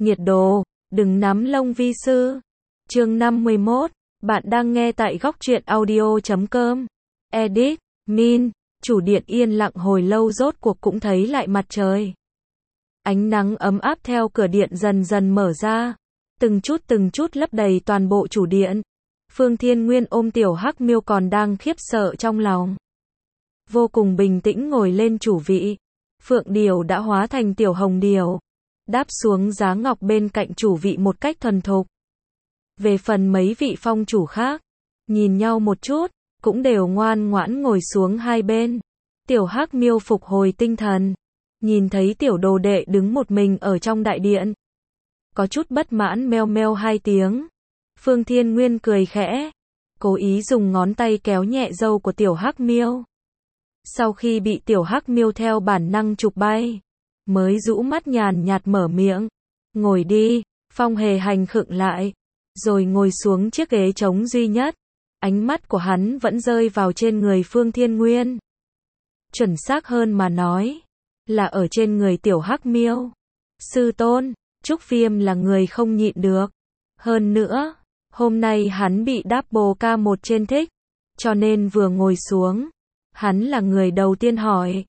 Nhiệt độ, đừng nắm lông vi sư. Chương 51, bạn đang nghe tại góc truyện audio.com. Edit, Min, chủ điện yên lặng hồi lâu rốt cuộc cũng thấy lại mặt trời. Ánh nắng ấm áp theo cửa điện dần dần mở ra, từng chút lấp đầy toàn bộ chủ điện. Phương Thiên Nguyên ôm tiểu Hắc Miêu còn đang khiếp sợ trong lòng. Vô cùng bình tĩnh ngồi lên chủ vị. Phượng Điểu đã hóa thành tiểu Hồng Điểu, đáp xuống giá ngọc bên cạnh chủ vị một cách thuần thục. Về phần mấy vị phong chủ khác, nhìn nhau một chút, cũng đều ngoan ngoãn ngồi xuống hai bên. Tiểu Hắc Miêu phục hồi tinh thần, nhìn thấy tiểu đồ đệ đứng một mình ở trong đại điện, có chút bất mãn meo meo hai tiếng. Phương Thiên Nguyên cười khẽ, cố ý dùng ngón tay kéo nhẹ râu của tiểu Hắc Miêu. Sau khi bị tiểu Hắc Miêu theo bản năng chụp bay, mới rũ mắt nhàn nhạt mở miệng, ngồi đi. Phong Hề Hành khựng lại, rồi ngồi xuống chiếc ghế trống duy nhất. Ánh mắt của hắn vẫn rơi vào trên người Phương Thiên Nguyên. Chuẩn xác hơn mà nói, là ở trên người tiểu Hắc Miêu. Sư tôn, Trúc Viêm là người không nhịn được. Hơn nữa, hôm nay hắn bị Double K1 trên thích, cho nên vừa ngồi xuống, hắn là người đầu tiên hỏi,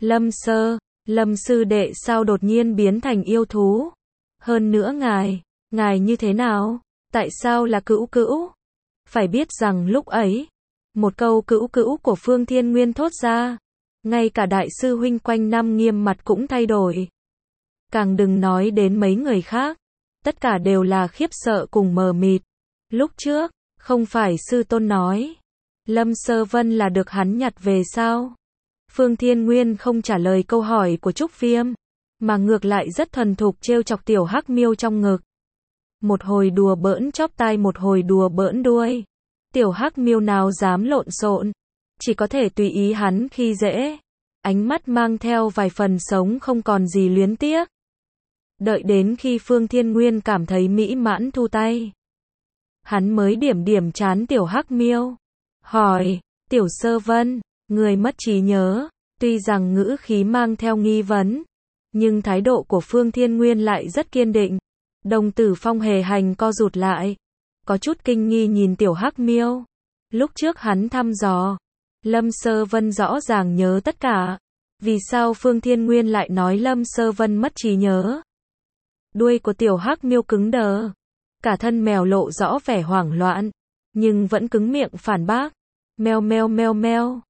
Lâm sư đệ sao đột nhiên biến thành yêu thú? Hơn nữa ngài như thế nào? Tại sao là cữu cữu? Phải biết rằng lúc ấy, một câu cữu cữu của Phương Thiên Nguyên thốt ra, ngay cả đại sư huynh quanh năm nghiêm mặt cũng thay đổi. Càng đừng nói đến mấy người khác, tất cả đều là khiếp sợ cùng mờ mịt. Lúc trước, không phải sư tôn nói, Lâm Sơ Vân là được hắn nhặt về sao? Phương Thiên Nguyên không trả lời câu hỏi của Trúc Viêm, mà ngược lại rất thuần thục trêu chọc tiểu Hắc Miêu trong ngực. Một hồi đùa bỡn chóp tai, một hồi đùa bỡn đuôi. Tiểu Hắc Miêu nào dám lộn xộn, chỉ có thể tùy ý hắn khi dễ. Ánh mắt mang theo vài phần sống không còn gì luyến tiếc. Đợi đến khi Phương Thiên Nguyên cảm thấy mỹ mãn thu tay, hắn mới điểm trán tiểu Hắc Miêu, hỏi, tiểu Sơ Vân, người mất trí nhớ? Tuy rằng ngữ khí mang theo nghi vấn, nhưng thái độ của Phương Thiên Nguyên lại rất kiên định. Đồng tử Phong Hề Hành co rụt lại, có chút kinh nghi nhìn tiểu Hắc Miêu. Lúc trước hắn thăm dò, Lâm Sơ Vân rõ ràng nhớ tất cả. Vì sao Phương Thiên Nguyên lại nói Lâm Sơ Vân mất trí nhớ? Đuôi của tiểu Hắc Miêu cứng đờ, cả thân mèo lộ rõ vẻ hoảng loạn, nhưng vẫn cứng miệng phản bác. Meo meo meo meo,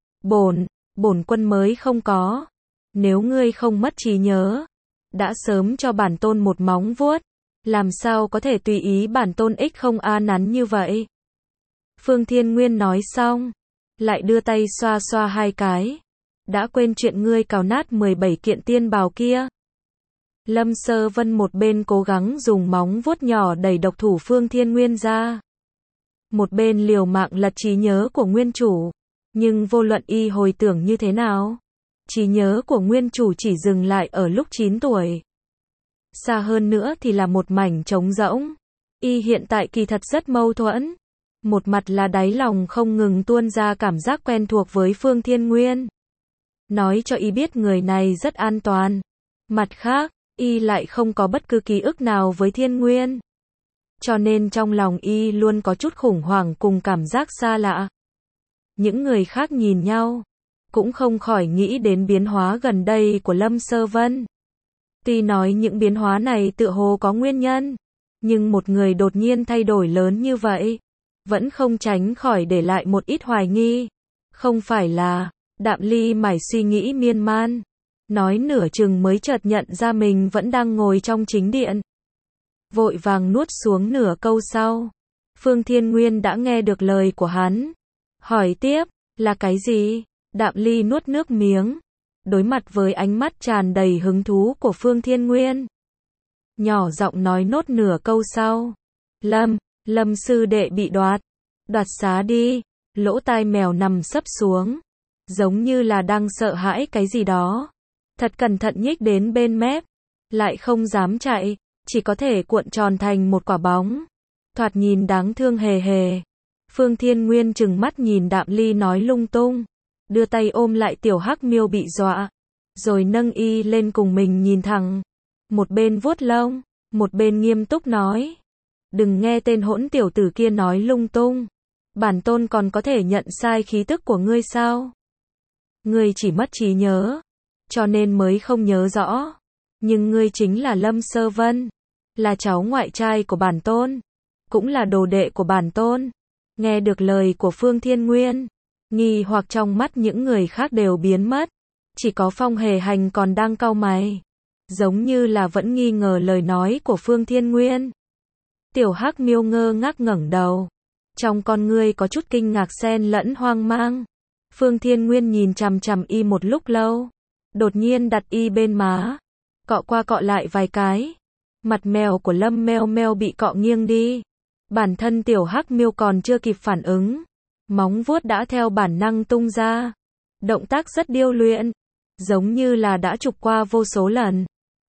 bổn quân mới không có. Nếu ngươi không mất trí nhớ, đã sớm cho bản tôn một móng vuốt. Làm sao có thể tùy ý bản tôn ích không a nắn như vậy? Phương Thiên Nguyên nói xong, lại đưa tay xoa xoa hai cái. Đã quên chuyện ngươi cào nát 17 kiện tiên bào kia. Lâm Sơ Vân một bên cố gắng dùng móng vuốt nhỏ đẩy độc thủ Phương Thiên Nguyên ra, một bên liều mạng lật trí nhớ của nguyên chủ. Nhưng vô luận y hồi tưởng như thế nào, trí nhớ của nguyên chủ chỉ dừng lại ở lúc 9 tuổi. Xa hơn nữa thì là một mảnh trống rỗng. Y hiện tại kỳ thật rất mâu thuẫn. Một mặt là đáy lòng không ngừng tuôn ra cảm giác quen thuộc với Phương Thiên Nguyên, nói cho y biết người này rất an toàn. Mặt khác, y lại không có bất cứ ký ức nào với Thiên Nguyên, cho nên trong lòng y luôn có chút khủng hoảng cùng cảm giác xa lạ. Những người khác nhìn nhau, cũng không khỏi nghĩ đến biến hóa gần đây của Lâm Sơ Vân. Tuy nói những biến hóa này tựa hồ có nguyên nhân, nhưng một người đột nhiên thay đổi lớn như vậy, vẫn không tránh khỏi để lại một ít hoài nghi. Không phải là, Đạm Ly mải suy nghĩ miên man, nói nửa chừng mới chợt nhận ra mình vẫn đang ngồi trong chính điện. Vội vàng nuốt xuống nửa câu sau. Phương Thiên Nguyên đã nghe được lời của hắn, hỏi tiếp, là cái gì? Đạm Ly nuốt nước miếng, đối mặt với ánh mắt tràn đầy hứng thú của Phương Thiên Nguyên, nhỏ giọng nói nốt nửa câu sau. Lâm sư đệ bị đoạt xá đi. Lỗ tai mèo nằm sấp xuống, giống như là đang sợ hãi cái gì đó. Thật cẩn thận nhích đến bên mép, lại không dám chạy, chỉ có thể cuộn tròn thành một quả bóng. Thoạt nhìn đáng thương hề hề. Phương Thiên Nguyên trừng mắt nhìn Đạm Ly nói lung tung, đưa tay ôm lại tiểu Hắc Miêu bị dọa, rồi nâng y lên cùng mình nhìn thẳng. Một bên vuốt lông, một bên nghiêm túc nói. Đừng nghe tên hỗn tiểu tử kia nói lung tung. Bản tôn còn có thể nhận sai khí tức của ngươi sao? Ngươi chỉ mất trí nhớ, cho nên mới không nhớ rõ. Nhưng ngươi chính là Lâm Sơ Vân, là cháu ngoại trai của bản tôn, cũng là đồ đệ của bản tôn. Nghe được lời của Phương Thiên Nguyên, nghi hoặc trong mắt những người khác đều biến mất. Chỉ có Phong Hề Hành còn đang cau mày, giống như là vẫn nghi ngờ lời nói của Phương Thiên Nguyên. Tiểu Hắc Miêu ngơ ngác ngẩng đầu, trong con ngươi có chút kinh ngạc xen lẫn hoang mang. Phương Thiên Nguyên nhìn chằm chằm y một lúc lâu, đột nhiên đặt y bên má, cọ qua cọ lại vài cái. Mặt mèo của Lâm Meo Meo bị cọ nghiêng đi. Bản thân Tiểu Hắc Miêu còn chưa kịp phản ứng, móng vuốt đã theo bản năng tung ra. Động tác rất điêu luyện, giống như là đã chụp qua vô số lần.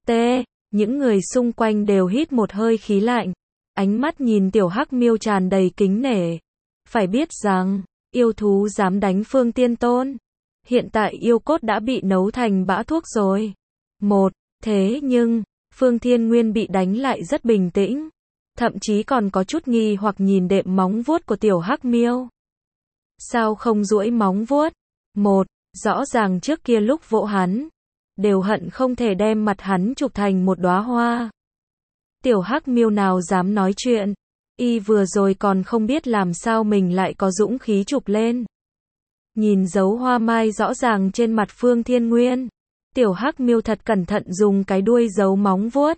Những người xung quanh đều hít một hơi khí lạnh, ánh mắt nhìn Tiểu Hắc Miêu tràn đầy kính nể. Phải biết rằng, yêu thú dám đánh Phương Tiên Tôn, hiện tại yêu cốt đã bị nấu thành bã thuốc rồi. Thế nhưng, Phương Thiên Nguyên bị đánh lại rất bình tĩnh, thậm chí còn có chút nghi hoặc nhìn đệm móng vuốt của Tiểu Hắc Miêu. Sao không duỗi móng vuốt? Rõ ràng trước kia lúc vỗ hắn, đều hận không thể đem mặt hắn chụp thành một đóa hoa. Tiểu Hắc Miêu nào dám nói chuyện, y vừa rồi còn không biết làm sao mình lại có dũng khí chụp lên. Nhìn dấu hoa mai rõ ràng trên mặt Phương Thiên Nguyên, Tiểu Hắc Miêu thật cẩn thận dùng cái đuôi giấu móng vuốt,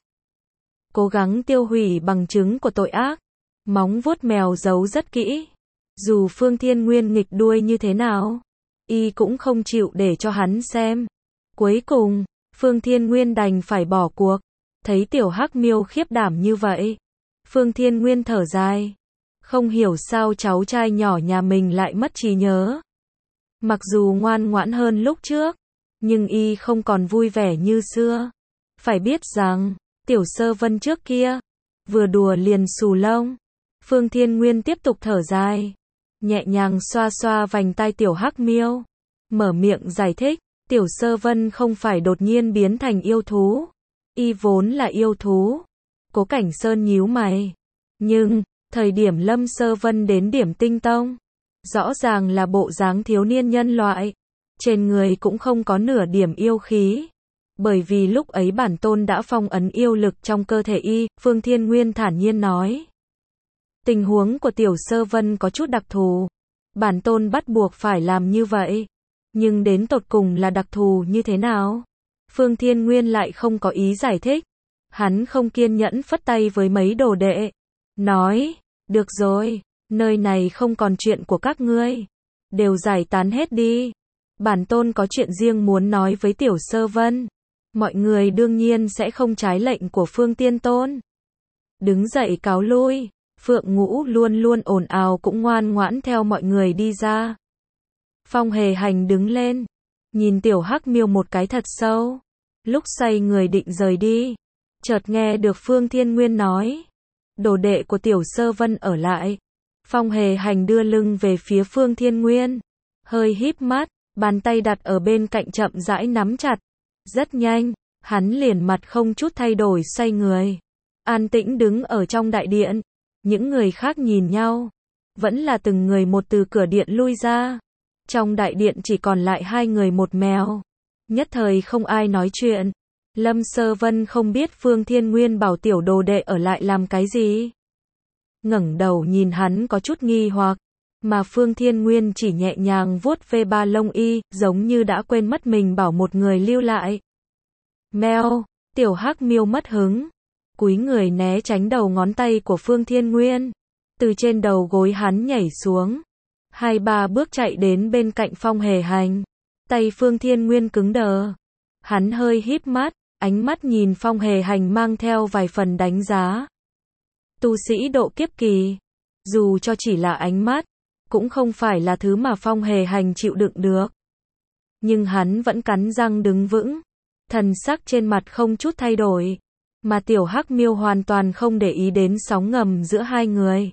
cố gắng tiêu hủy bằng chứng của tội ác. Móng vuốt mèo giấu rất kỹ, dù Phương Thiên Nguyên nghịch đuôi như thế nào, y cũng không chịu để cho hắn xem. Cuối cùng, Phương Thiên Nguyên đành phải bỏ cuộc. Thấy Tiểu Hắc Miêu khiếp đảm như vậy, Phương Thiên Nguyên thở dài, không hiểu sao cháu trai nhỏ nhà mình lại mất trí nhớ. Mặc dù ngoan ngoãn hơn lúc trước, nhưng y không còn vui vẻ như xưa. Phải biết rằng, Tiểu Sơ Vân trước kia, vừa đùa liền xù lông. Phương Thiên Nguyên tiếp tục thở dài, nhẹ nhàng xoa xoa vành tai Tiểu Hắc Miêu, mở miệng giải thích. Tiểu Sơ Vân không phải đột nhiên biến thành yêu thú, y vốn là yêu thú. Cố Cảnh Sơn nhíu mày, nhưng thời điểm Lâm Sơ Vân đến Điểm Tinh Tông, rõ ràng là bộ dáng thiếu niên nhân loại, trên người cũng không có nửa điểm yêu khí, bởi vì lúc ấy bản tôn đã phong ấn yêu lực trong cơ thể y. Phương Thiên Nguyên thản nhiên nói, tình huống của Tiểu Sơ Vân có chút đặc thù, bản tôn bắt buộc phải làm như vậy, nhưng đến tột cùng là đặc thù như thế nào? Phương Thiên Nguyên lại không có ý giải thích, hắn không kiên nhẫn phất tay với mấy đồ đệ, nói, được rồi, nơi này không còn chuyện của các ngươi, đều giải tán hết đi. Bản tôn có chuyện riêng muốn nói với Tiểu Sơ Vân, mọi người đương nhiên sẽ không trái lệnh của Phương Tiên Tôn. Đứng dậy cáo lui, Phượng Ngũ luôn luôn ồn ào cũng ngoan ngoãn theo mọi người đi ra. Phong Hề Hành đứng lên, nhìn Tiểu Hắc Miêu một cái thật sâu, lúc xoay người định rời đi, chợt nghe được Phương Thiên Nguyên nói, đồ đệ của Tiểu Sơ Vân ở lại. Phong Hề Hành đưa lưng về phía Phương Thiên Nguyên, hơi híp mắt, bàn tay đặt ở bên cạnh chậm rãi nắm chặt. Rất nhanh, hắn liền mặt không chút thay đổi xoay người, an tĩnh đứng ở trong đại điện. Những người khác nhìn nhau, vẫn là từng người một từ cửa điện lui ra. Trong đại điện chỉ còn lại hai người một mèo, nhất thời không ai nói chuyện. Lâm Sơ Vân không biết Phương Thiên Nguyên bảo tiểu đồ đệ ở lại làm cái gì, ngẩng đầu nhìn hắn có chút nghi hoặc, mà Phương Thiên Nguyên chỉ nhẹ nhàng vuốt ve ba lông y, giống như đã quên mất mình bảo một người lưu lại. Mèo, Tiểu Hắc Miêu mất hứng, cúi người né tránh đầu ngón tay của Phương Thiên Nguyên, từ trên đầu gối hắn nhảy xuống, 2-3 bước chạy đến bên cạnh Phong Hề Hành. Tay Phương Thiên Nguyên cứng đờ, hắn hơi híp mắt, ánh mắt nhìn Phong Hề Hành mang theo vài phần đánh giá. Tu sĩ độ kiếp kỳ, dù cho chỉ là ánh mắt, cũng không phải là thứ mà Phong Hề Hành chịu đựng được. Nhưng hắn vẫn cắn răng đứng vững, thần sắc trên mặt không chút thay đổi, mà Tiểu Hắc Miêu hoàn toàn không để ý đến sóng ngầm giữa hai người.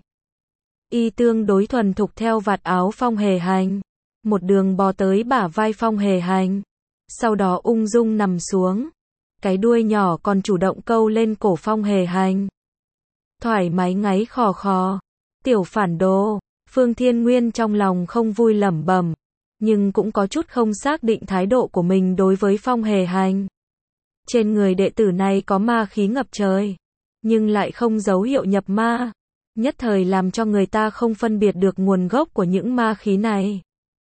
Y tương đối thuần thục theo vạt áo Phong Hề Hành, một đường bò tới bả vai Phong Hề Hành, sau đó ung dung nằm xuống. cái đuôi nhỏ còn chủ động câu lên cổ Phong Hề Hành. Thoải mái ngáy khò khò. Tiểu phản đồ. Phương Thiên Nguyên trong lòng không vui lẩm bẩm, nhưng cũng có chút không xác định thái độ của mình đối với Phong Hề Hành. Trên người đệ tử này có ma khí ngập trời, nhưng lại không dấu hiệu nhập ma, nhất thời làm cho người ta không phân biệt được nguồn gốc của những ma khí này.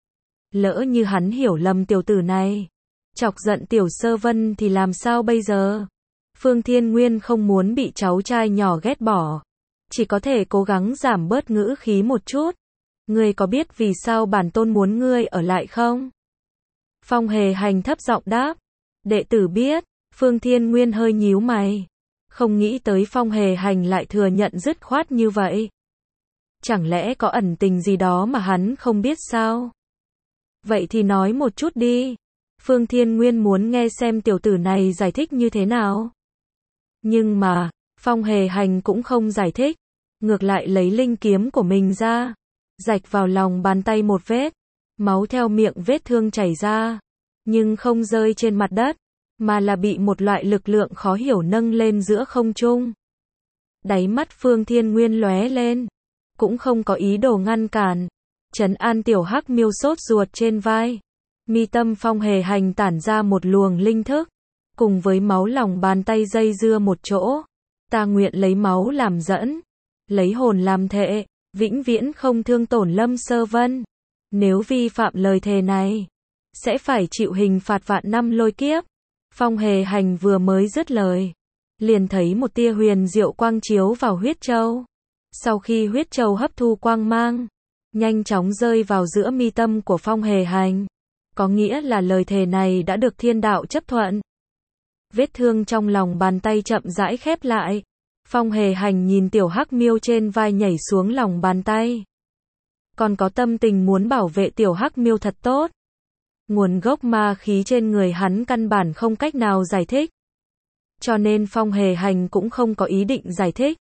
Lỡ như hắn hiểu lầm tiểu tử này, chọc giận Tiểu Sơ Vân thì làm sao bây giờ? Phương Thiên Nguyên không muốn bị cháu trai nhỏ ghét bỏ, chỉ có thể cố gắng giảm bớt ngữ khí một chút. Ngươi có biết vì sao bản tôn muốn ngươi ở lại không? Phong Hề Hành thấp giọng đáp. Đệ tử biết. Phương Thiên Nguyên hơi nhíu mày. Không nghĩ tới Phong Hề Hành lại thừa nhận dứt khoát như vậy. Chẳng lẽ có ẩn tình gì đó mà hắn không biết sao? Vậy thì nói một chút đi. Phương Thiên Nguyên muốn nghe xem tiểu tử này giải thích như thế nào. Nhưng mà, Phong Hề Hành cũng không giải thích. Ngược lại lấy linh kiếm của mình ra, rạch vào lòng bàn tay một vết. Máu theo miệng vết thương chảy ra. Nhưng không rơi trên mặt đất, mà là bị một loại lực lượng khó hiểu nâng lên giữa không trung. Đáy mắt Phương Thiên Nguyên lóe lên, cũng không có ý đồ ngăn cản. Trấn an tiểu hắc miêu sốt ruột trên vai. Mi tâm Phong Hề Hành tản ra một luồng linh thức, cùng với máu lòng bàn tay dây dưa một chỗ. Ta nguyện lấy máu làm dẫn, lấy hồn làm thệ, vĩnh viễn không thương tổn Lâm Sơ Vân. Nếu vi phạm lời thề này, sẽ phải chịu hình phạt vạn năm lôi kiếp. Phong Hề Hành vừa mới dứt lời, liền thấy một tia huyền diệu quang chiếu vào huyết châu. Sau khi huyết châu hấp thu quang mang, nhanh chóng rơi vào giữa mi tâm của Phong Hề Hành. Có nghĩa là lời thề này đã được thiên đạo chấp thuận. Vết thương trong lòng bàn tay chậm rãi khép lại. Phong Hề Hành nhìn tiểu hắc miêu trên vai nhảy xuống lòng bàn tay. Còn có tâm tình muốn bảo vệ tiểu hắc miêu thật tốt. Nguồn gốc ma khí trên người hắn căn bản không cách nào giải thích. Cho nên Phong Hề Hành cũng không có ý định giải thích.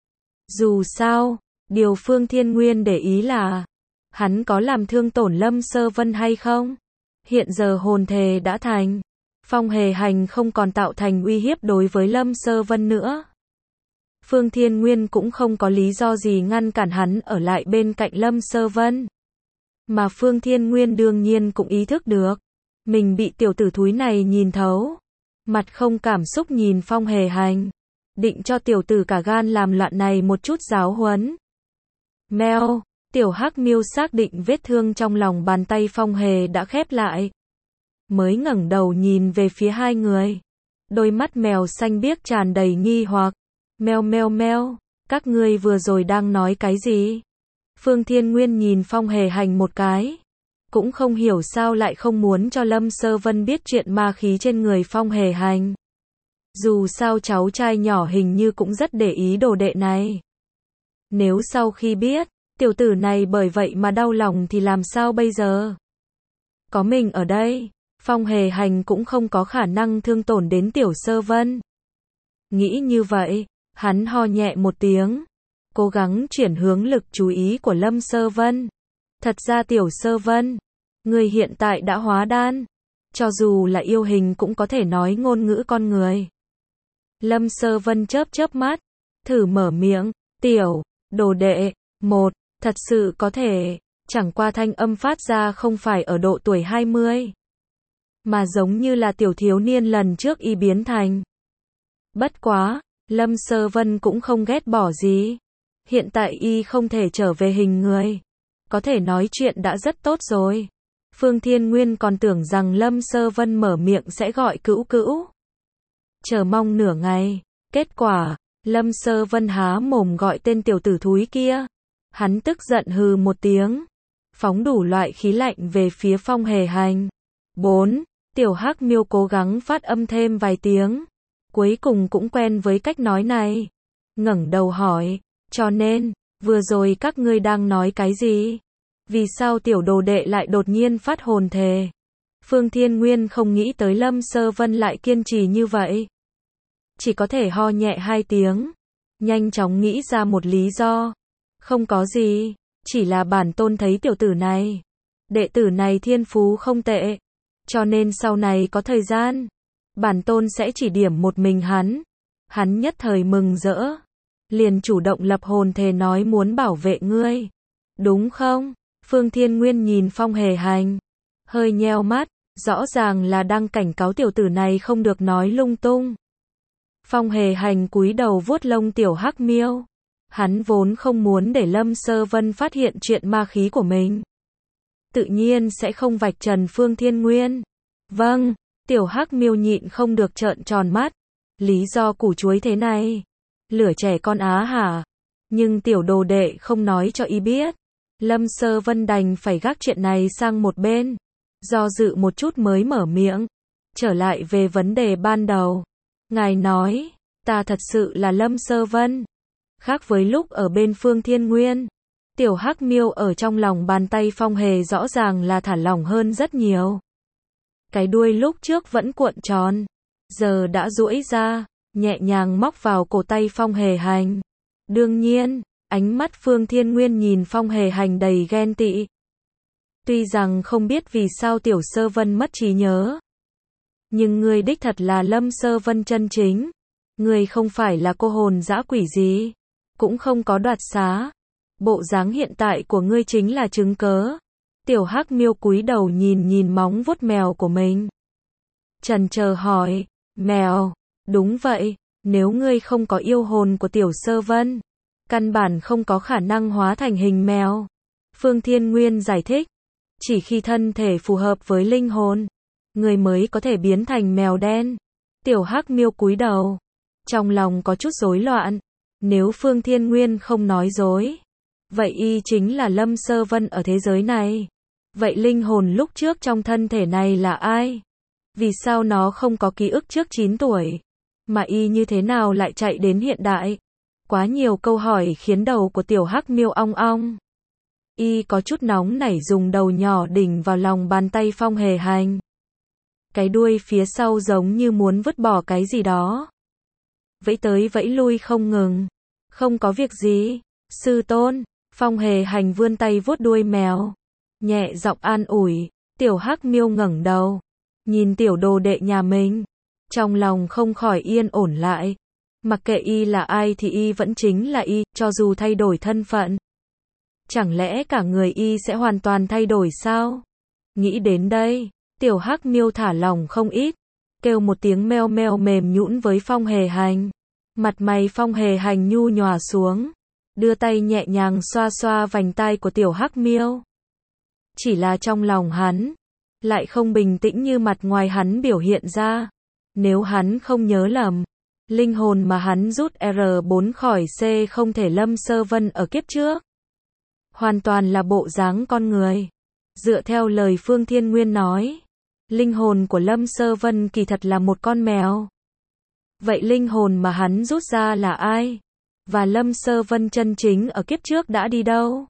Dù sao, điều Phương Thiên Nguyên để ý là, hắn có làm thương tổn Lâm Sơ Vân hay không? Hiện giờ hồn thề đã thành, Phong Hề Hành không còn tạo thành uy hiếp đối với Lâm Sơ Vân nữa. Phương Thiên Nguyên cũng không có lý do gì ngăn cản hắn ở lại bên cạnh Lâm Sơ Vân. Mà Phương Thiên Nguyên đương nhiên cũng ý thức được, mình bị tiểu tử thúi này nhìn thấu. Mặt không cảm xúc nhìn Phong Hề Hành, định cho tiểu tử cả gan làm loạn này một chút giáo huấn. Mèo, tiểu hắc miêu xác định vết thương trong lòng bàn tay Phong Hề đã khép lại. Mới ngẩng đầu nhìn về phía hai người. Đôi mắt mèo xanh biếc tràn đầy nghi hoặc. Meo meo meo, các ngươi vừa rồi đang nói cái gì? Phương Thiên Nguyên nhìn Phong Hề Hành một cái. Cũng không hiểu sao lại không muốn cho Lâm Sơ Vân biết chuyện ma khí trên người Phong Hề Hành. Dù sao cháu trai nhỏ hình như cũng rất để ý đồ đệ này. Nếu sau khi biết, tiểu tử này bởi vậy mà đau lòng thì làm sao bây giờ? Có mình ở đây, Phong Hề Hành cũng không có khả năng thương tổn đến Tiểu Sơ Vân. Nghĩ như vậy, hắn ho nhẹ một tiếng, cố gắng chuyển hướng lực chú ý của Lâm Sơ Vân. Thật ra Tiểu Sơ Vân, người hiện tại đã hóa đan, cho dù là yêu hình cũng có thể nói ngôn ngữ con người. Lâm Sơ Vân chớp chớp mắt, thử mở miệng, tiểu, đồ đệ, thật sự có thể, chẳng qua thanh âm phát ra không phải ở độ tuổi 20, mà giống như là tiểu thiếu niên lần trước y biến thành. Bất quá, Lâm Sơ Vân cũng không ghét bỏ gì. Hiện tại y không thể trở về hình người, có thể nói chuyện đã rất tốt rồi. Phương Thiên Nguyên còn tưởng rằng Lâm Sơ Vân mở miệng sẽ gọi cữu cữu. Chờ mong nửa ngày, kết quả, Lâm Sơ Vân há mồm gọi tên tiểu tử thúi kia. Hắn tức giận hừ một tiếng, phóng đủ loại khí lạnh về phía Phong Hề Hành. 4. Tiểu hắc miêu cố gắng phát âm thêm vài tiếng, cuối cùng cũng quen với cách nói này. Ngẩng đầu hỏi, cho nên, vừa rồi các ngươi đang nói cái gì? Vì sao tiểu đồ đệ lại đột nhiên phát hồn thề? Phương Thiên Nguyên không nghĩ tới Lâm Sơ Vân lại kiên trì như vậy. Chỉ có thể ho nhẹ hai tiếng, nhanh chóng nghĩ ra một lý do. Không có gì, chỉ là bản tôn thấy tiểu tử này, đệ tử này thiên phú không tệ, cho nên sau này có thời gian, bản tôn sẽ chỉ điểm một mình hắn. Hắn nhất thời mừng rỡ, liền chủ động lập hồn thề nói muốn bảo vệ ngươi. Đúng không? Phương Thiên Nguyên nhìn Phong Hề Hành, hơi nheo mắt, rõ ràng là đang cảnh cáo tiểu tử này không được nói lung tung. Phong Hề Hành cúi đầu vuốt lông tiểu hắc miêu. Hắn vốn không muốn để Lâm Sơ Vân phát hiện chuyện ma khí của mình. Tự nhiên sẽ không vạch trần Phương Thiên Nguyên. Vâng, tiểu hắc miêu nhịn không được trợn tròn mắt. Lý do củ chuối thế này. Lửa trẻ con á hả? Nhưng tiểu đồ đệ không nói cho y biết. Lâm Sơ Vân đành phải gác chuyện này sang một bên. Do dự một chút mới mở miệng. Trở lại về vấn đề ban đầu. Ngài nói, ta thật sự là Lâm Sơ Vân. Khác với lúc ở bên Phương Thiên Nguyên, tiểu hắc miêu ở trong lòng bàn tay Phong Hề rõ ràng là thả lỏng hơn rất nhiều. Cái đuôi lúc trước vẫn cuộn tròn, giờ đã duỗi ra, nhẹ nhàng móc vào cổ tay Phong Hề Hành. Đương nhiên, ánh mắt Phương Thiên Nguyên nhìn Phong Hề Hành đầy ghen tị. Tuy rằng không biết vì sao tiểu Sơ Vân mất trí nhớ, nhưng ngươi đích thật là Lâm Sơ Vân chân chính. Ngươi không phải là cô hồn dã quỷ gì, cũng không có đoạt xá. Bộ dáng hiện tại của ngươi chính là chứng cớ. Tiểu hắc miêu cúi đầu nhìn móng vuốt mèo của mình. Chần chờ hỏi, mèo, đúng vậy, nếu ngươi không có yêu hồn của tiểu Sơ Vân, căn bản không có khả năng hóa thành hình mèo. Phương Thiên Nguyên giải thích, chỉ khi thân thể phù hợp với linh hồn, người mới có thể biến thành mèo đen. Tiểu hắc miêu cúi đầu, trong lòng có chút rối loạn. Nếu Phương Thiên Nguyên không nói dối, vậy y chính là Lâm Sơ Vân ở thế giới này. Vậy linh hồn lúc trước trong thân thể này là ai? Vì sao nó không có ký ức trước 9 tuổi? Mà y như thế nào lại chạy đến hiện đại? Quá nhiều câu hỏi khiến đầu của tiểu hắc miêu ong ong. Y có chút nóng nảy dùng đầu nhỏ đỉnh vào lòng bàn tay Phong Hề Hành. Cái đuôi phía sau giống như muốn vứt bỏ cái gì đó. Vẫy tới vẫy lui không ngừng. Không có việc gì, sư tôn. Phong Hề Hành vươn tay vuốt đuôi mèo, nhẹ giọng an ủi. Tiểu hắc miêu ngẩng đầu, nhìn tiểu đồ đệ nhà mình, trong lòng không khỏi yên ổn lại. Mặc kệ y là ai thì y vẫn chính là y, cho dù thay đổi thân phận. Chẳng lẽ cả người y sẽ hoàn toàn thay đổi sao? Nghĩ đến đây, tiểu hắc miêu thả lỏng không ít, kêu một tiếng meo meo mềm nhũn với Phong Hề Hành. Mặt mày Phong Hề Hành nhu nhòa xuống, đưa tay nhẹ nhàng xoa xoa vành tai của tiểu hắc miêu. Chỉ là trong lòng hắn, lại không bình tĩnh như mặt ngoài hắn biểu hiện ra. Nếu hắn không nhớ lầm, linh hồn mà hắn rút R4 khỏi C không thể Lâm Sơ Vân ở kiếp trước. Hoàn toàn là bộ dáng con người. Dựa theo lời Phương Thiên Nguyên nói, linh hồn của Lâm Sơ Vân kỳ thật là một con mèo. Vậy linh hồn mà hắn rút ra là ai? Và Lâm Sơ Vân chân chính ở kiếp trước đã đi đâu?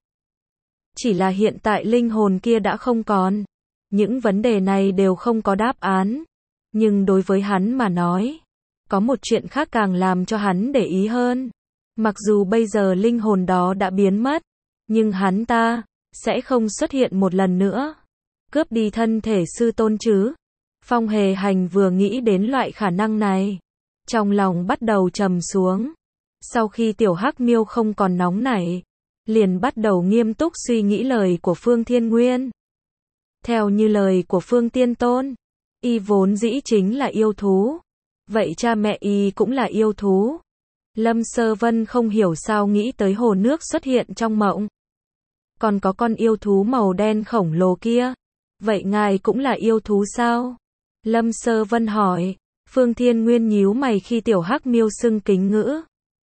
Chỉ là hiện tại linh hồn kia đã không còn. Những vấn đề này đều không có đáp án. Nhưng đối với hắn mà nói, có một chuyện khác càng làm cho hắn để ý hơn. Mặc dù bây giờ linh hồn đó đã biến mất, nhưng hắn ta sẽ không xuất hiện một lần nữa. Cướp đi thân thể sư tôn chứ? Phong Hề Hành vừa nghĩ đến loại khả năng này, trong lòng bắt đầu trầm xuống. Sau khi tiểu hắc miêu không còn nóng nảy, liền bắt đầu nghiêm túc suy nghĩ lời của Phương Thiên Nguyên. Theo như lời của Phương Tiên Tôn, y vốn dĩ chính là yêu thú. Vậy cha mẹ y cũng là yêu thú. Lâm Sơ Vân không hiểu sao nghĩ tới hồ nước xuất hiện trong mộng. Còn có con yêu thú màu đen khổng lồ kia. Vậy ngài cũng là yêu thú sao? Lâm Sơ Vân hỏi. Phương Thiên Nguyên nhíu mày khi tiểu hắc miêu xưng kính ngữ.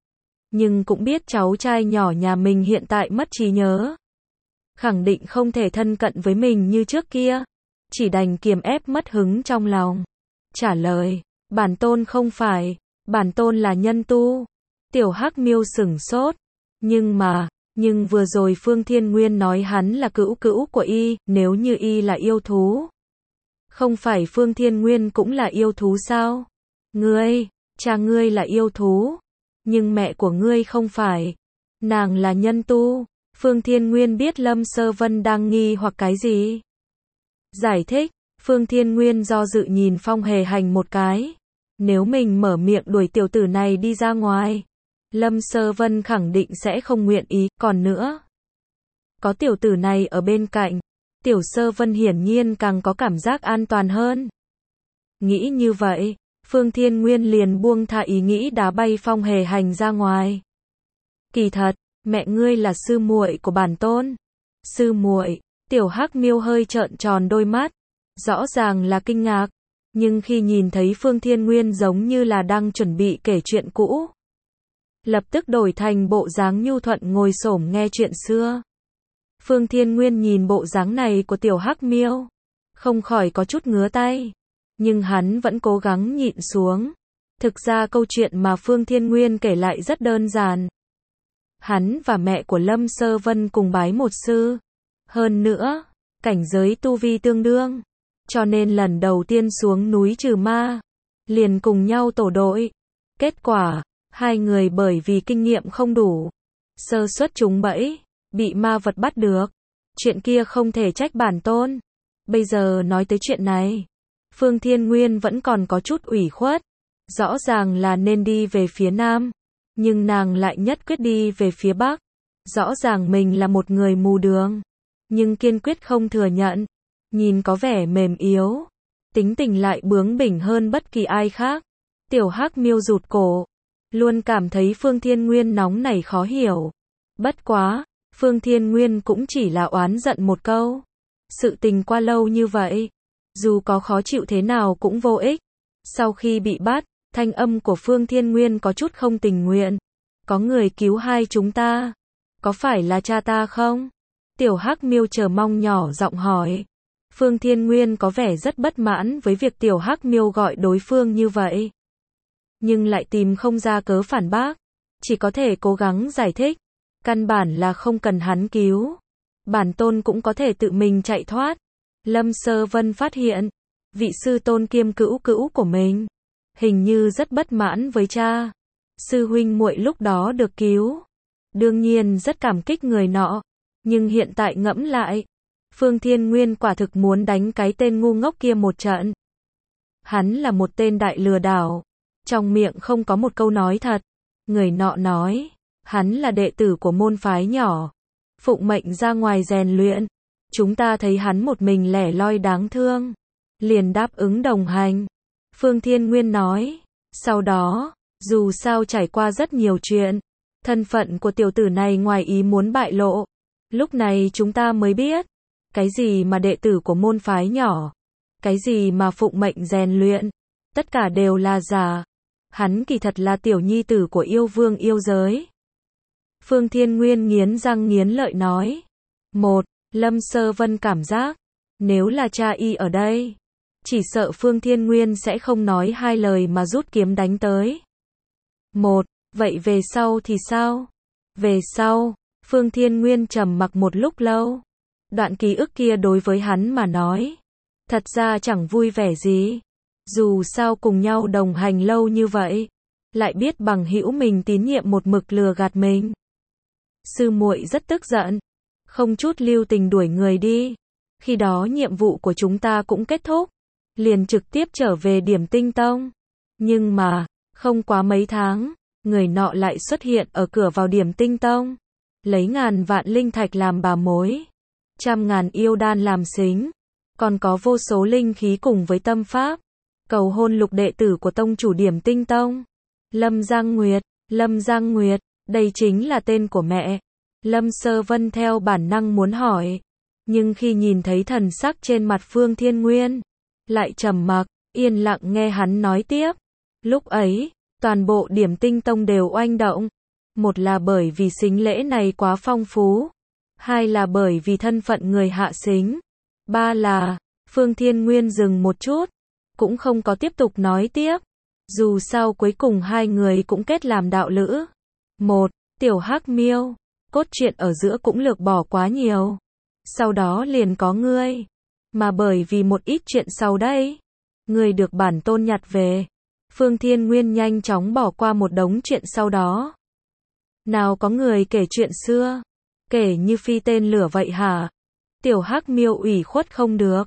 Nhưng cũng biết cháu trai nhỏ nhà mình hiện tại mất trí nhớ, khẳng định không thể thân cận với mình như trước kia. Chỉ đành kiềm ép mất hứng trong lòng. Trả lời, bản tôn không phải, bản tôn là nhân tu. Tiểu hắc miêu sửng sốt. Nhưng vừa rồi Phương Thiên Nguyên nói hắn là cữu cữu của y, nếu như y là yêu thú. Không phải Phương Thiên Nguyên cũng là yêu thú sao? Cha ngươi là yêu thú, nhưng mẹ của ngươi không phải. Nàng là nhân tu. Phương Thiên Nguyên biết Lâm Sơ Vân đang nghi hoặc cái gì. Giải thích, Phương Thiên Nguyên do dự nhìn Phong Hề Hành một cái. Nếu mình mở miệng đuổi tiểu tử này đi ra ngoài, Lâm Sơ Vân khẳng định sẽ không nguyện ý, còn nữa. Có tiểu tử này ở bên cạnh, Tiểu Sơ Vân hiển nhiên càng có cảm giác an toàn hơn. Nghĩ như vậy, Phương Thiên Nguyên liền buông tha ý nghĩ đá bay Phong Hề Hành ra ngoài. Kỳ thật, mẹ ngươi là sư muội của bản tôn. Sư muội, Tiểu Hắc Miêu hơi trợn tròn đôi mắt, rõ ràng là kinh ngạc, nhưng khi nhìn thấy Phương Thiên Nguyên giống như là đang chuẩn bị kể chuyện cũ, lập tức đổi thành bộ dáng nhu thuận ngồi xổm nghe chuyện xưa. Phương Thiên Nguyên nhìn bộ dáng này của Tiểu Hắc Miêu, không khỏi có chút ngứa tay, nhưng hắn vẫn cố gắng nhịn xuống. Thực ra câu chuyện mà Phương Thiên Nguyên kể lại rất đơn giản. Hắn và mẹ của Lâm Sơ Vân cùng bái một sư, hơn nữa, cảnh giới tu vi tương đương, cho nên lần đầu tiên xuống núi trừ ma, liền cùng nhau tổ đội. Kết quả, hai người bởi vì kinh nghiệm không đủ, sơ suất trúng bẫy, bị ma vật bắt được. Chuyện kia không thể trách bản tôn. Bây giờ nói tới chuyện này, Phương Thiên Nguyên vẫn còn có chút ủy khuất. Rõ ràng là nên đi về phía nam, nhưng nàng lại nhất quyết đi về phía bắc. Rõ ràng mình là một người mù đường, nhưng kiên quyết không thừa nhận. Nhìn có vẻ mềm yếu, tính tình lại bướng bỉnh hơn bất kỳ ai khác. Tiểu Hắc Miêu rụt cổ, luôn cảm thấy Phương Thiên Nguyên nóng nảy khó hiểu. Bất quá, Phương Thiên Nguyên cũng chỉ là oán giận một câu. Sự tình qua lâu như vậy, dù có khó chịu thế nào cũng vô ích. Sau khi bị bắt, thanh âm của Phương Thiên Nguyên có chút không tình nguyện. Có người cứu hai chúng ta, có phải là cha ta không? Tiểu Hắc Miêu chờ mong nhỏ giọng hỏi. Phương Thiên Nguyên có vẻ rất bất mãn với việc Tiểu Hắc Miêu gọi đối phương như vậy, nhưng lại tìm không ra cớ phản bác, chỉ có thể cố gắng giải thích. Căn bản là không cần hắn cứu, bản tôn cũng có thể tự mình chạy thoát. Lâm Sơ Vân phát hiện, vị sư tôn kiêm cữu cữu của mình, hình như rất bất mãn với cha. Sư huynh muội lúc đó được cứu, đương nhiên rất cảm kích người nọ, nhưng hiện tại ngẫm lại, Phương Thiên Nguyên quả thực muốn đánh cái tên ngu ngốc kia một trận. Hắn là một tên đại lừa đảo, trong miệng không có một câu nói thật. Người nọ nói, hắn là đệ tử của môn phái nhỏ, phụng mệnh ra ngoài rèn luyện. Chúng ta thấy hắn một mình lẻ loi đáng thương, liền đáp ứng đồng hành. Phương Thiên Nguyên nói, sau đó, dù sao trải qua rất nhiều chuyện, thân phận của tiểu tử này ngoài ý muốn bại lộ. Lúc này chúng ta mới biết, cái gì mà đệ tử của môn phái nhỏ, cái gì mà phụng mệnh rèn luyện, tất cả đều là giả. Hắn kỳ thật là tiểu nhi tử của yêu vương yêu giới. Phương Thiên Nguyên nghiến răng nghiến lợi nói. Lâm Sơ Vân cảm giác, nếu là cha y ở đây, chỉ sợ Phương Thiên Nguyên sẽ không nói hai lời mà rút kiếm đánh tới. Vậy về sau thì sao? Về sau, Phương Thiên Nguyên trầm mặc một lúc lâu. Đoạn ký ức kia đối với hắn mà nói, thật ra chẳng vui vẻ gì. Dù sao cùng nhau đồng hành lâu như vậy, lại biết bằng hữu mình tín nhiệm một mực lừa gạt mình. Sư muội rất tức giận, không chút lưu tình đuổi người đi. Khi đó nhiệm vụ của chúng ta cũng kết thúc, liền trực tiếp trở về Điểm Tinh Tông. Nhưng mà, không quá mấy tháng, người nọ lại xuất hiện ở cửa vào Điểm Tinh Tông, lấy 1000 vạn linh thạch làm bà mối, 100.000 yêu đan làm xính, còn có vô số linh khí cùng với tâm pháp, cầu hôn lục đệ tử của tông chủ Điểm Tinh Tông. Lâm Giang Nguyệt, đây chính là tên của mẹ. Lâm Sơ Vân theo bản năng muốn hỏi, nhưng khi nhìn thấy thần sắc trên mặt Phương Thiên Nguyên, lại trầm mặc, yên lặng nghe hắn nói tiếp. Lúc ấy, toàn bộ Điểm Tinh Tông đều oanh động. Một là bởi vì sính lễ này quá phong phú, hai là bởi vì thân phận người hạ sính, ba là, Phương Thiên Nguyên dừng một chút, cũng không có tiếp tục nói tiếp. Dù sao cuối cùng hai người cũng kết làm đạo lữ. Tiểu Hắc Miêu, cốt truyện ở giữa cũng lược bỏ quá nhiều. Sau đó liền có ngươi, mà bởi vì một ít chuyện sau đây, ngươi được bản tôn nhặt về. Phương Thiên Nguyên nhanh chóng bỏ qua một đống chuyện sau đó. Nào có người kể chuyện xưa, kể như phi tên lửa vậy hả? Tiểu Hắc Miêu ủy khuất không được.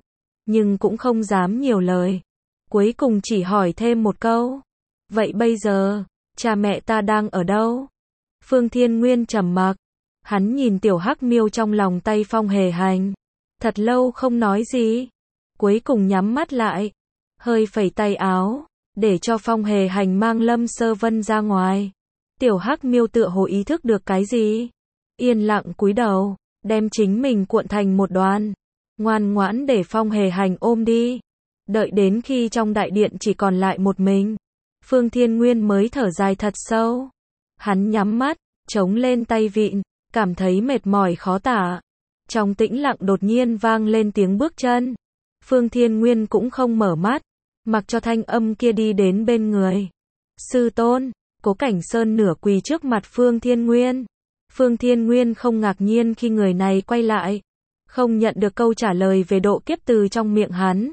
nhưng cũng không dám nhiều lời. Cuối cùng chỉ hỏi thêm một câu. Vậy bây giờ, cha mẹ ta đang ở đâu? Phương Thiên Nguyên trầm mặc. Hắn nhìn tiểu hắc miêu trong lòng tay Phong Hề Hành. Thật lâu không nói gì. Cuối cùng nhắm mắt lại. Hơi phẩy tay áo. Để cho Phong Hề Hành mang Lâm Sơ Vân ra ngoài. Tiểu hắc miêu tựa hồ ý thức được cái gì. Yên lặng cúi đầu. Đem chính mình cuộn thành một đoàn. Ngoan ngoãn để Phong Hề Hành ôm đi. Đợi đến khi trong đại điện chỉ còn lại một mình. Phương Thiên Nguyên mới thở dài thật sâu. Hắn nhắm mắt, chống lên tay vịn, cảm thấy mệt mỏi khó tả. Trong tĩnh lặng đột nhiên vang lên tiếng bước chân. Phương Thiên Nguyên cũng không mở mắt, mặc cho thanh âm kia đi đến bên người. Sư tôn, Cố Cảnh Sơn nửa quỳ trước mặt Phương Thiên Nguyên. Phương Thiên Nguyên không ngạc nhiên khi người này quay lại. Không nhận được câu trả lời về độ kiếp từ trong miệng hắn.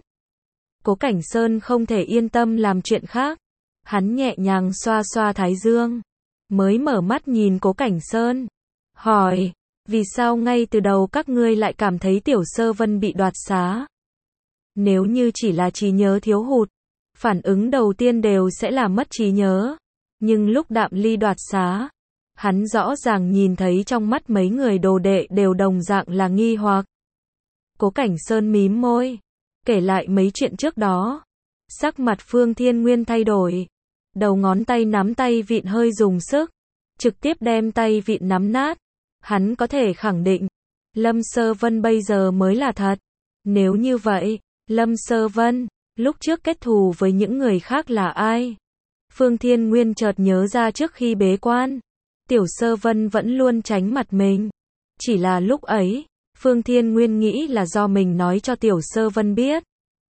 Cố Cảnh Sơn không thể yên tâm làm chuyện khác. Hắn nhẹ nhàng xoa xoa thái dương. Mới mở mắt nhìn Cố Cảnh Sơn. Hỏi, vì sao ngay từ đầu các ngươi lại cảm thấy Tiểu Sơ Vân bị đoạt xá? Nếu như chỉ là trí nhớ thiếu hụt, phản ứng đầu tiên đều sẽ là mất trí nhớ. Nhưng lúc Đạm Ly đoạt xá, hắn rõ ràng nhìn thấy trong mắt mấy người đồ đệ đều đồng dạng là nghi hoặc. Cố Cảnh Sơn mím môi, kể lại mấy chuyện trước đó. Sắc mặt Phương Thiên Nguyên thay đổi. Đầu ngón tay nắm tay vịn hơi dùng sức, trực tiếp đem tay vịn nắm nát. Hắn có thể khẳng định, Lâm Sơ Vân bây giờ mới là thật. Nếu như vậy, Lâm Sơ Vân, lúc trước kết thù với những người khác là ai? Phương Thiên Nguyên chợt nhớ ra trước khi bế quan, Tiểu Sơ Vân vẫn luôn tránh mặt mình. Chỉ là lúc ấy, Phương Thiên Nguyên nghĩ là do mình nói cho Tiểu Sơ Vân biết.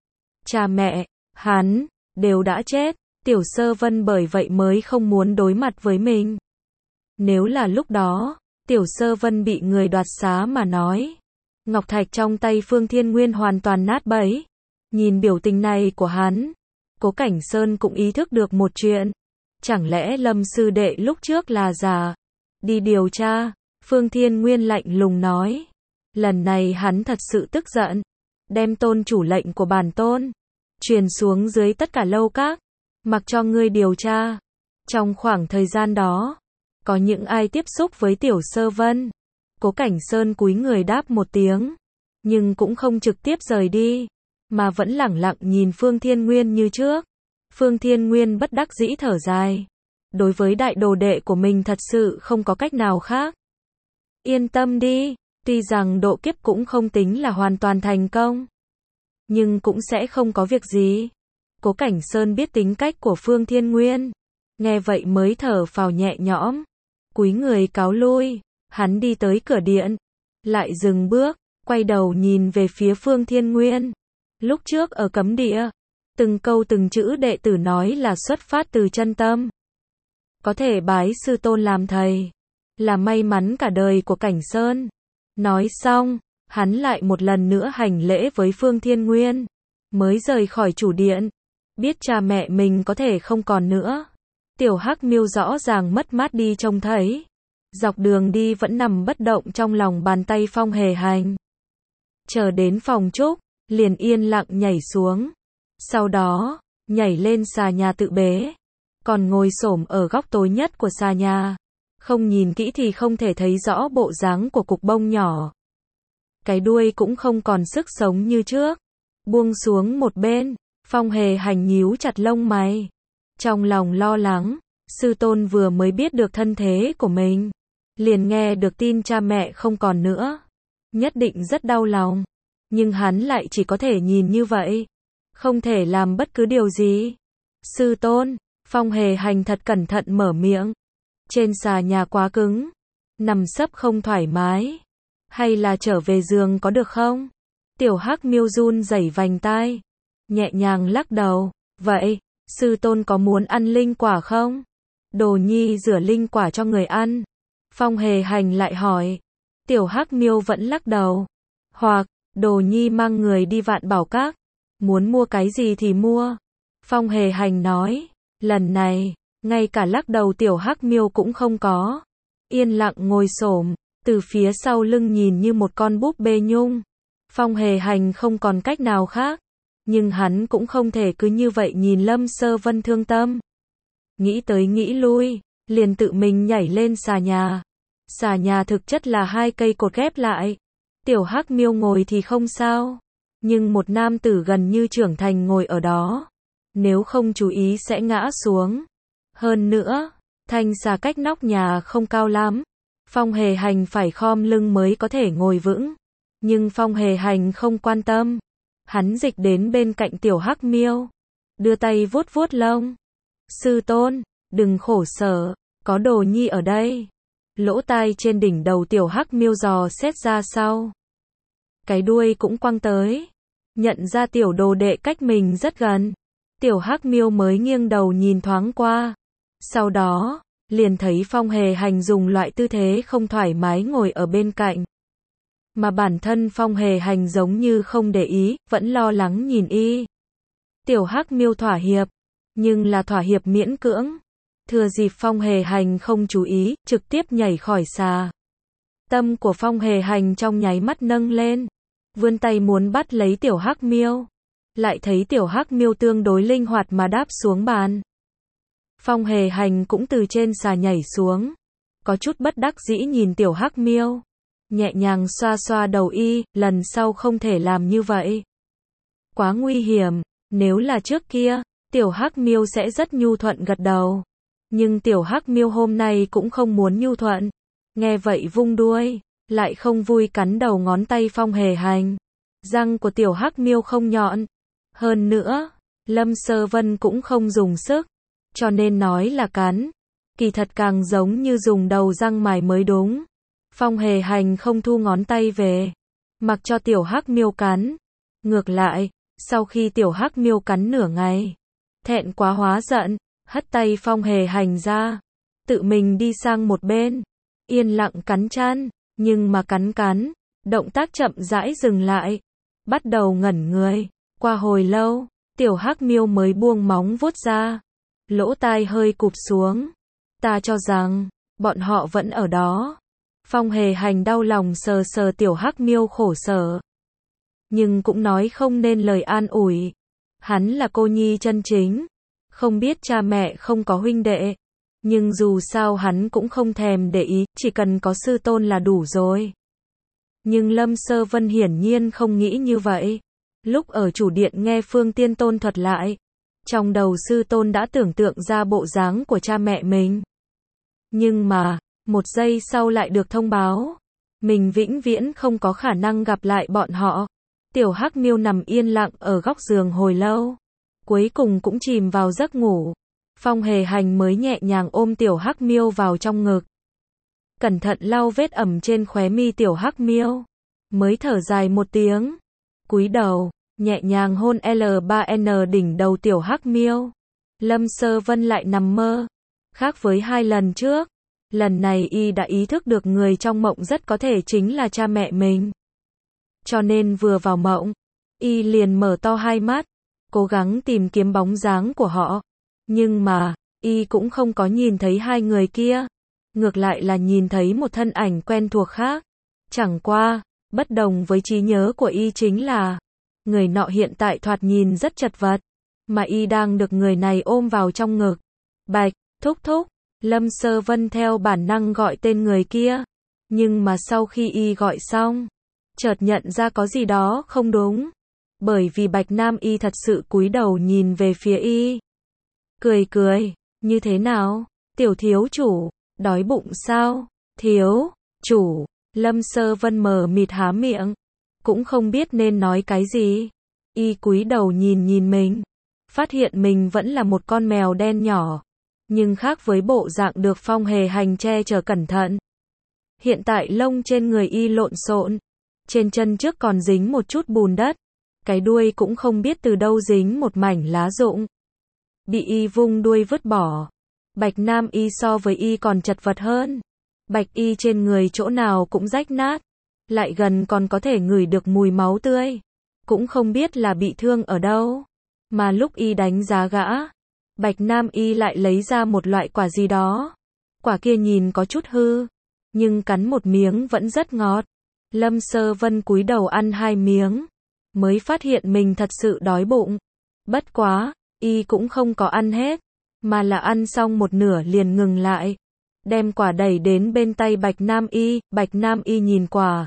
Cha mẹ, hắn, đều đã chết, Tiểu Sơ Vân bởi vậy mới không muốn đối mặt với mình. Nếu là lúc đó, Tiểu Sơ Vân bị người đoạt xá mà nói. Ngọc thạch trong tay Phương Thiên Nguyên hoàn toàn nát bấy. Nhìn biểu tình này của hắn, Cố Cảnh Sơn cũng ý thức được một chuyện. Chẳng lẽ Lâm sư đệ lúc trước là giả? Đi điều tra, Phương Thiên Nguyên lạnh lùng nói. Lần này hắn thật sự tức giận. Đem tôn chủ lệnh của bản tôn truyền xuống dưới tất cả lâu các. Mặc cho ngươi điều tra. Trong khoảng thời gian đó, có những ai tiếp xúc với Tiểu Sơ Vân? Cố Cảnh Sơn cúi người đáp một tiếng, nhưng cũng không trực tiếp rời đi, mà vẫn lẳng lặng nhìn Phương Thiên Nguyên như trước. Phương Thiên Nguyên bất đắc dĩ thở dài. Đối với đại đồ đệ của mình thật sự không có cách nào khác. Yên tâm đi, tuy rằng độ kiếp cũng không tính là hoàn toàn thành công, nhưng cũng sẽ không có việc gì. Cố Cảnh Sơn biết tính cách của Phương Thiên Nguyên, nghe vậy mới thở phào nhẹ nhõm, cúi người cáo lui. Hắn đi tới cửa điện, lại dừng bước, quay đầu nhìn về phía Phương Thiên Nguyên. Lúc trước ở cấm địa, từng câu từng chữ đệ tử nói là xuất phát từ chân tâm. Có thể bái sư tôn làm thầy, là may mắn cả đời của Cảnh Sơn. Nói xong, hắn lại một lần nữa hành lễ với Phương Thiên Nguyên, mới rời khỏi chủ điện. Biết cha mẹ mình có thể không còn nữa. Tiểu Hắc Miêu rõ ràng mất mát đi trông thấy. Dọc đường đi vẫn nằm bất động trong lòng bàn tay Phong Hề Hành. Chờ đến phòng trúc, liền yên lặng nhảy xuống. Sau đó, nhảy lên xà nhà tự bế. Còn ngồi xổm ở góc tối nhất của xà nhà. Không nhìn kỹ thì không thể thấy rõ bộ dáng của cục bông nhỏ. Cái đuôi cũng không còn sức sống như trước. Buông xuống một bên, Phong Hề Hành nhíu chặt lông mày. Trong lòng lo lắng, sư tôn vừa mới biết được thân thế của mình. Liền nghe được tin cha mẹ không còn nữa. Nhất định rất đau lòng. Nhưng hắn lại chỉ có thể nhìn như vậy. Không thể làm bất cứ điều gì. Sư tôn, Phong Hề Hành thật cẩn thận mở miệng. Trên xà nhà quá cứng. Nằm sấp không thoải mái. Hay là trở về giường có được không? Tiểu Hắc Miêu run rẩy vành tai. Nhẹ nhàng lắc đầu. Vậy, sư tôn có muốn ăn linh quả không? Đồ nhi rửa linh quả cho người ăn. Phong Hề Hành lại hỏi. Tiểu Hắc Miêu vẫn lắc đầu. Hoặc, Đồ nhi mang người đi Vạn Bảo Các. Muốn mua cái gì thì mua. Phong Hề Hành nói. Lần này, ngay cả lắc đầu Tiểu Hắc Miêu cũng không có. Yên lặng ngồi xổm, từ phía sau lưng nhìn như một con búp bê nhung. Phong Hề Hành không còn cách nào khác, nhưng hắn cũng không thể cứ như vậy nhìn Lâm Sơ Vân thương tâm. Nghĩ tới nghĩ lui, liền tự mình nhảy lên xà nhà. Xà nhà thực chất là 2 cây cột ghép lại. Tiểu Hắc Miêu ngồi thì không sao, nhưng một nam tử gần như trưởng thành ngồi ở đó, nếu không chú ý sẽ ngã xuống. Hơn nữa, thanh xà cách nóc nhà không cao lắm, Phong Hề Hành phải khom lưng mới có thể ngồi vững. Nhưng Phong Hề Hành không quan tâm, hắn dịch đến bên cạnh Tiểu Hắc Miêu, đưa tay vuốt vuốt lông. Sư tôn, đừng khổ sở, có đồ nhi ở đây. Lỗ tai trên đỉnh đầu Tiểu Hắc Miêu dò xét ra sau, cái đuôi cũng quăng tới, nhận ra tiểu đồ đệ cách mình rất gần. Tiểu Hắc Miêu mới nghiêng đầu nhìn thoáng qua, sau đó liền thấy Phong Hề Hành dùng loại tư thế không thoải mái ngồi ở bên cạnh, mà bản thân Phong Hề Hành giống như không để ý, vẫn lo lắng nhìn y. Tiểu Hắc Miêu thỏa hiệp, nhưng là thỏa hiệp miễn cưỡng. Thừa dịp Phong Hề Hành không chú ý, trực tiếp nhảy khỏi xà. Tâm của Phong Hề Hành trong nháy mắt nâng lên, vươn tay muốn bắt lấy Tiểu Hắc Miêu, lại thấy Tiểu Hắc Miêu tương đối linh hoạt mà đáp xuống bàn. Phong Hề Hành cũng từ trên xà nhảy xuống, có chút bất đắc dĩ nhìn Tiểu Hắc Miêu, nhẹ nhàng xoa xoa đầu y, lần sau không thể làm như vậy. Quá nguy hiểm, nếu là trước kia, Tiểu Hắc Miêu sẽ rất nhu thuận gật đầu. Nhưng Tiểu Hắc Miêu hôm nay cũng không muốn nhu thuận, nghe vậy vung đuôi, lại không vui cắn đầu ngón tay Phong Hề Hành. Răng của Tiểu Hắc Miêu không nhọn, hơn nữa, Lâm Sơ Vân cũng không dùng sức, cho nên nói là cắn, kỳ thật càng giống như dùng đầu răng mài mới đúng. Phong Hề Hành không thu ngón tay về, mặc cho Tiểu Hắc Miêu cắn. Ngược lại, sau khi Tiểu Hắc Miêu cắn nửa ngày, thẹn quá hóa giận, hất tay Phong Hề Hành ra, tự mình đi sang một bên, yên lặng cắn chăn, nhưng mà cắn, động tác chậm rãi dừng lại, bắt đầu ngẩn người. Qua hồi lâu, Tiểu Hắc Miêu mới buông móng vuốt ra, lỗ tai hơi cụp xuống. Ta cho rằng, bọn họ vẫn ở đó. Phong Hề Hành đau lòng sờ sờ Tiểu Hắc Miêu khổ sở, nhưng cũng nói không nên lời an ủi. Hắn là cô nhi chân chính, không biết cha mẹ không có huynh đệ, nhưng dù sao hắn cũng không thèm để ý, chỉ cần có sư tôn là đủ rồi. Nhưng Lâm Sơ Vân hiển nhiên không nghĩ như vậy. Lúc ở chủ điện nghe Phương Tiên Tôn thuật lại, trong đầu sư tôn đã tưởng tượng ra bộ dáng của cha mẹ mình. Nhưng mà, một giây sau lại được thông báo, mình vĩnh viễn không có khả năng gặp lại bọn họ. Tiểu Hắc Miêu nằm yên lặng ở góc giường hồi lâu, cuối cùng cũng chìm vào giấc ngủ. Phong Hề Hành mới nhẹ nhàng ôm Tiểu Hắc Miêu vào trong ngực, cẩn thận lau vết ẩm trên khóe mi Tiểu Hắc Miêu, mới thở dài một tiếng, cúi đầu, nhẹ nhàng hôn L3N đỉnh đầu Tiểu Hắc Miêu. Lâm Sơ Vân lại nằm mơ, khác với 2 lần trước, lần này y đã ý thức được người trong mộng rất có thể chính là cha mẹ mình. Cho nên vừa vào mộng, y liền mở to hai mắt, cố gắng tìm kiếm bóng dáng của họ. Nhưng mà, y cũng không có nhìn thấy 2 người kia, ngược lại là nhìn thấy một thân ảnh quen thuộc khác. Chẳng qua, bất đồng với trí nhớ của y chính là, người nọ hiện tại thoạt nhìn rất chật vật, mà y đang được người này ôm vào trong ngực. Bạch, thúc thúc, Lâm Sơ Vân theo bản năng gọi tên người kia, nhưng mà sau khi y gọi xong, chợt nhận ra có gì đó không đúng, bởi vì Bạch Nam y thật sự cúi đầu nhìn về phía y. Cười, như thế nào, Tiểu thiếu chủ, đói bụng sao? Thiếu chủ, Lâm Sơ Vân mờ mịt há miệng, cũng không biết nên nói cái gì. Y cúi đầu nhìn mình, phát hiện mình vẫn là một con mèo đen nhỏ, nhưng khác với bộ dạng được Phong Hề Hành che chở cẩn thận. Hiện tại lông trên người y lộn xộn, trên chân trước còn dính một chút bùn đất, cái đuôi cũng không biết từ đâu dính một mảnh lá rụng, bị y vung đuôi vứt bỏ. Bạch Nam y so với y còn chật vật hơn, bạch y trên người chỗ nào cũng rách nát, lại gần còn có thể ngửi được mùi máu tươi, cũng không biết là bị thương ở đâu. Mà lúc y đánh giá gã, Bạch Nam y lại lấy ra một loại quả gì đó, quả kia nhìn có chút hư, nhưng cắn một miếng vẫn rất ngọt. Lâm Sơ Vân cúi đầu ăn 2 miếng, mới phát hiện mình thật sự đói bụng. Bất quá, y cũng không có ăn hết, mà là ăn xong một nửa liền ngừng lại, đem quả đẩy đến bên tay Bạch Nam Y. Bạch Nam Y nhìn quả,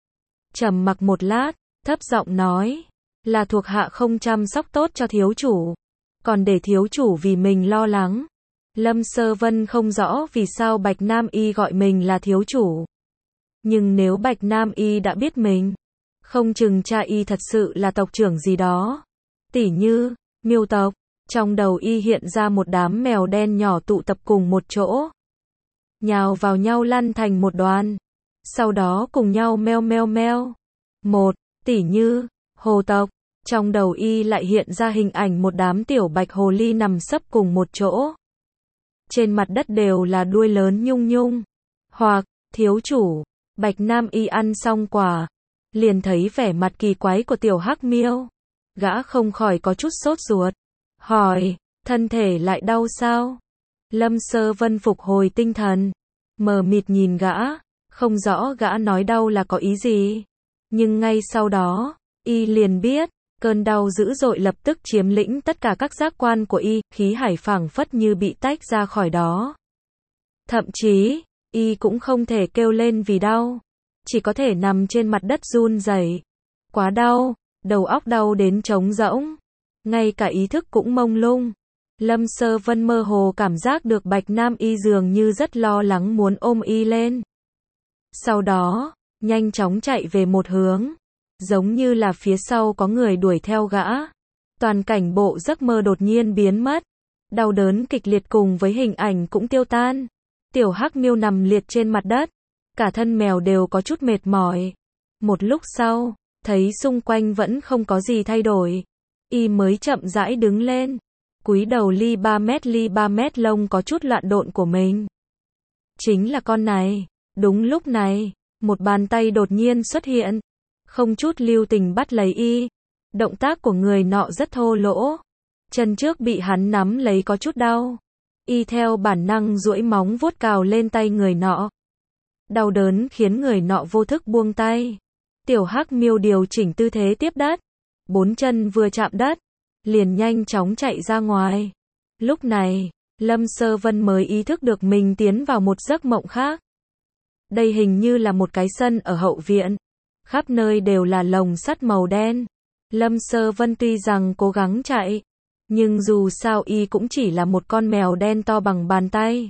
trầm mặc một lát, thấp giọng nói, là thuộc hạ không chăm sóc tốt cho thiếu chủ, còn để thiếu chủ vì mình lo lắng. Lâm Sơ Vân không rõ vì sao Bạch Nam Y gọi mình là thiếu chủ. Nhưng nếu Bạch Nam Y đã biết mình, không chừng cha y thật sự là tộc trưởng gì đó. Tỉ như, Miêu tộc, trong đầu y hiện ra một đám mèo đen nhỏ tụ tập cùng một chỗ, nhào vào nhau lăn thành một đoàn, sau đó cùng nhau meo meo meo. Một, tỉ như, hồ tộc, trong đầu y lại hiện ra hình ảnh một đám tiểu bạch hồ ly nằm sấp cùng một chỗ. Trên mặt đất đều là đuôi lớn nhung nhung. Hoặc, thiếu chủ, Bạch Nam Y ăn xong quả, liền thấy vẻ mặt kỳ quái của tiểu hắc miêu. Gã không khỏi có chút sốt ruột, hỏi, thân thể lại đau sao? Lâm Sơ Vân phục hồi tinh thần, mờ mịt nhìn gã, không rõ gã nói đau là có ý gì. Nhưng ngay sau đó, y liền biết, cơn đau dữ dội lập tức chiếm lĩnh tất cả các giác quan của y, khí hải phảng phất như bị tách ra khỏi đó. Thậm chí, y cũng không thể kêu lên vì đau, chỉ có thể nằm trên mặt đất run rẩy. Quá đau, đầu óc đau đến trống rỗng, ngay cả ý thức cũng mông lung. Lâm Sơ Vân mơ hồ cảm giác được Bạch Nam Y dường như rất lo lắng muốn ôm y lên. Sau đó, nhanh chóng chạy về một hướng, giống như là phía sau có người đuổi theo gã. Toàn cảnh bộ giấc mơ đột nhiên biến mất, đau đớn kịch liệt cùng với hình ảnh cũng tiêu tan. Tiểu hắc miêu nằm liệt trên mặt đất, cả thân mèo đều có chút mệt mỏi. Một lúc sau, thấy xung quanh vẫn không có gì thay đổi, y mới chậm rãi đứng lên, cúi đầu ly 3 mét lông có chút loạn độn của mình. Chính là con này. Đúng lúc này, một bàn tay đột nhiên xuất hiện, không chút lưu tình bắt lấy y. Động tác của người nọ rất thô lỗ, chân trước bị hắn nắm lấy có chút đau. Y theo bản năng duỗi móng vuốt cào lên tay người nọ. Đau đớn khiến người nọ vô thức buông tay. Tiểu hắc miêu điều chỉnh tư thế tiếp đất, 4 chân vừa chạm đất, liền nhanh chóng chạy ra ngoài. Lúc này, Lâm Sơ Vân mới ý thức được mình tiến vào một giấc mộng khác. Đây hình như là một cái sân ở hậu viện, khắp nơi đều là lồng sắt màu đen. Lâm Sơ Vân tuy rằng cố gắng chạy, nhưng dù sao y cũng chỉ là một con mèo đen to bằng bàn tay.